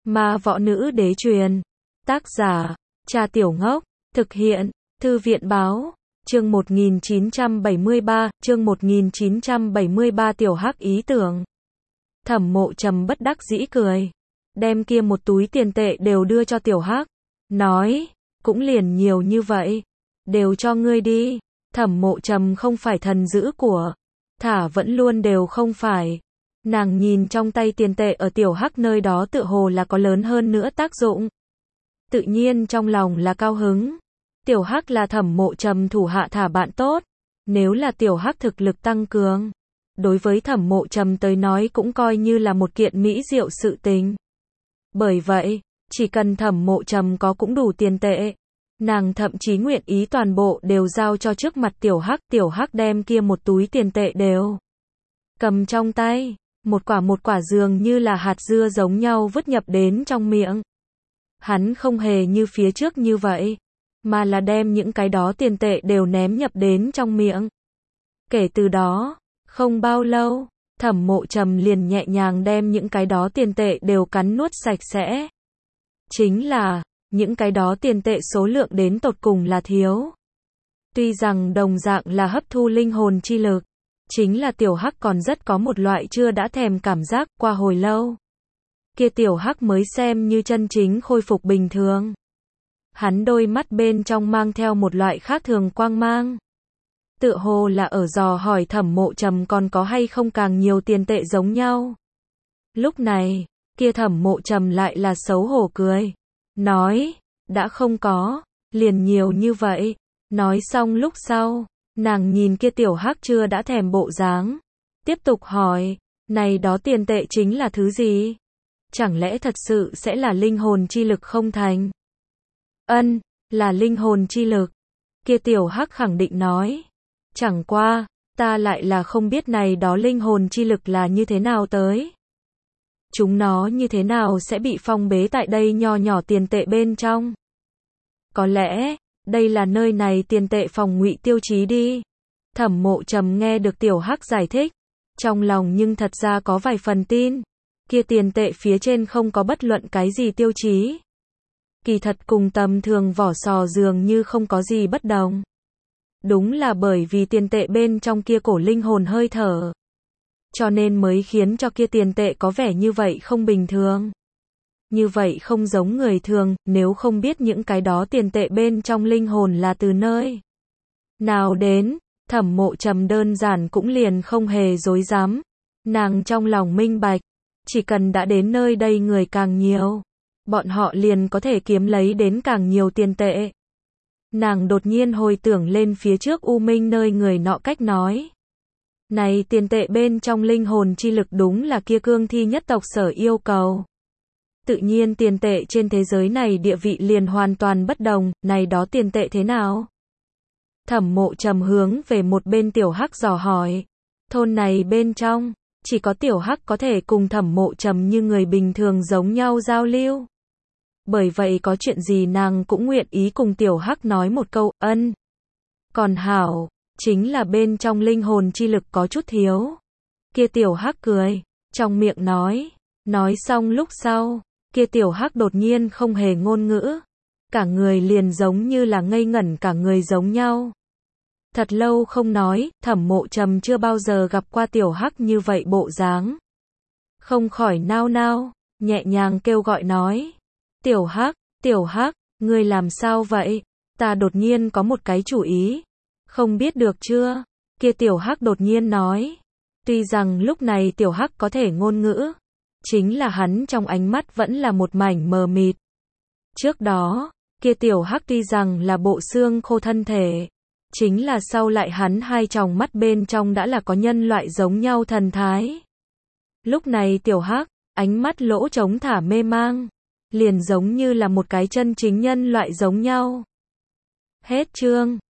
Ma võ nữ đế truyền. Tác giả, Cha Tiểu Ngốc. Thực hiện, Thư viện báo. Chương 1973 Tiểu Hắc ý tưởng. Thẩm Mộ Trầm bất đắc dĩ cười. Đem kia một túi tiền tệ đều đưa cho Tiểu Hắc. Nói, cũng liền nhiều như vậy. Đều cho ngươi đi. Thẩm Mộ Trầm không phải thần giữ của. Thả vẫn luôn đều không phải. Nàng nhìn trong tay tiền tệ ở Tiểu Hắc nơi đó tựa hồ là có lớn hơn nữa tác dụng. Tự nhiên trong lòng là cao hứng. Tiểu Hắc là Thẩm Mộ Trầm thủ hạ thả bạn tốt. Nếu là Tiểu Hắc thực lực tăng cường, đối với Thẩm Mộ Trầm tới nói cũng coi như là một kiện mỹ diệu sự tình. Bởi vậy, chỉ cần Thẩm Mộ Trầm có cũng đủ tiền tệ, nàng thậm chí nguyện ý toàn bộ đều giao cho trước mặt Tiểu Hắc đem kia một túi tiền tệ đều cầm trong tay, một quả dường như là hạt dưa giống nhau vứt nhập đến trong miệng. Hắn không hề như phía trước như vậy, mà là đem những cái đó tiền tệ đều ném nhập đến trong miệng. Kể từ đó, không bao lâu, Thẩm Mộ Trầm liền nhẹ nhàng đem những cái đó tiền tệ đều cắn nuốt sạch sẽ. Chính là, những cái đó tiền tệ số lượng đến tột cùng là thiếu. Tuy rằng đồng dạng là hấp thu linh hồn chi lực, chính là Tiểu Hắc còn rất có một loại chưa đã thèm cảm giác. Qua hồi lâu, kia Tiểu Hắc mới xem như chân chính khôi phục bình thường. Hắn đôi mắt bên trong mang theo một loại khác thường quang mang. Tựa hồ là ở dò hỏi Thẩm Mộ Trầm còn có hay không càng nhiều tiền tệ giống nhau. Lúc này, kia Thẩm Mộ Trầm lại là xấu hổ cười. Nói, đã không có, liền nhiều như vậy. Nói xong lúc sau, nàng nhìn kia Tiểu Hắc chưa đã thèm bộ dáng. Tiếp tục hỏi, này đó tiền tệ chính là thứ gì? Chẳng lẽ thật sự sẽ là linh hồn chi lực không thành? Ân, là linh hồn chi lực. Kia Tiểu Hắc khẳng định nói. Chẳng qua, ta lại là không biết này đó linh hồn chi lực là như thế nào tới. Chúng nó như thế nào sẽ bị phong bế tại đây nho nhỏ tiền tệ bên trong. Có lẽ, đây là nơi này tiền tệ phòng ngụy tiêu chí đi. Thẩm Mộ Trầm nghe được Tiểu Hắc giải thích, trong lòng nhưng thật ra có vài phần tin. Kia tiền tệ phía trên không có bất luận cái gì tiêu chí. Kỳ thật cùng tầm thường vỏ sò dường như không có gì bất đồng. Đúng là bởi vì tiền tệ bên trong kia cổ linh hồn hơi thở, cho nên mới khiến cho kia tiền tệ có vẻ như vậy không bình thường. Như vậy không giống người thường, nếu không biết những cái đó tiền tệ bên trong linh hồn là từ nơi nào đến, Thẩm Mộ Trầm đơn giản cũng liền không hề dối dám. Nàng trong lòng minh bạch, chỉ cần đã đến nơi đây người càng nhiều, bọn họ liền có thể kiếm lấy đến càng nhiều tiền tệ. Nàng đột nhiên hồi tưởng lên phía trước U Minh nơi người nọ cách nói. Này tiền tệ bên trong linh hồn chi lực đúng là kia cương thi nhất tộc sở yêu cầu. Tự nhiên tiền tệ trên thế giới này địa vị liền hoàn toàn bất đồng, này đó tiền tệ thế nào? Thẩm Mộ Trầm hướng về một bên Tiểu Hắc dò hỏi. Thôn này bên trong, chỉ có Tiểu Hắc có thể cùng Thẩm Mộ Trầm như người bình thường giống nhau giao lưu. Bởi vậy có chuyện gì nàng cũng nguyện ý cùng Tiểu Hắc nói một câu, ân. Còn hảo, chính là bên trong linh hồn chi lực có chút thiếu. Kia Tiểu Hắc cười, trong miệng nói. Nói xong lúc sau, kia Tiểu Hắc đột nhiên không hề ngôn ngữ. Cả người liền giống như là ngây ngẩn cả người giống nhau. Thật lâu không nói, Thẩm Mộ Trầm chưa bao giờ gặp qua Tiểu Hắc như vậy bộ dáng. Không khỏi nao nao, nhẹ nhàng kêu gọi nói. Tiểu Hắc, ngươi làm sao vậy? Ta đột nhiên có một cái chủ ý. Không biết được chưa? Kia Tiểu Hắc đột nhiên nói. Tuy rằng lúc này Tiểu Hắc có thể ngôn ngữ, chính là hắn trong ánh mắt vẫn là một mảnh mờ mịt. Trước đó, kia Tiểu Hắc tuy rằng là bộ xương khô thân thể, chính là sau lại hắn hai tròng mắt bên trong đã là có nhân loại giống nhau thần thái. Lúc này Tiểu Hắc, ánh mắt lỗ trống thả mê mang, liền giống như là một cái chân chính nhân loại giống nhau. Hết chương.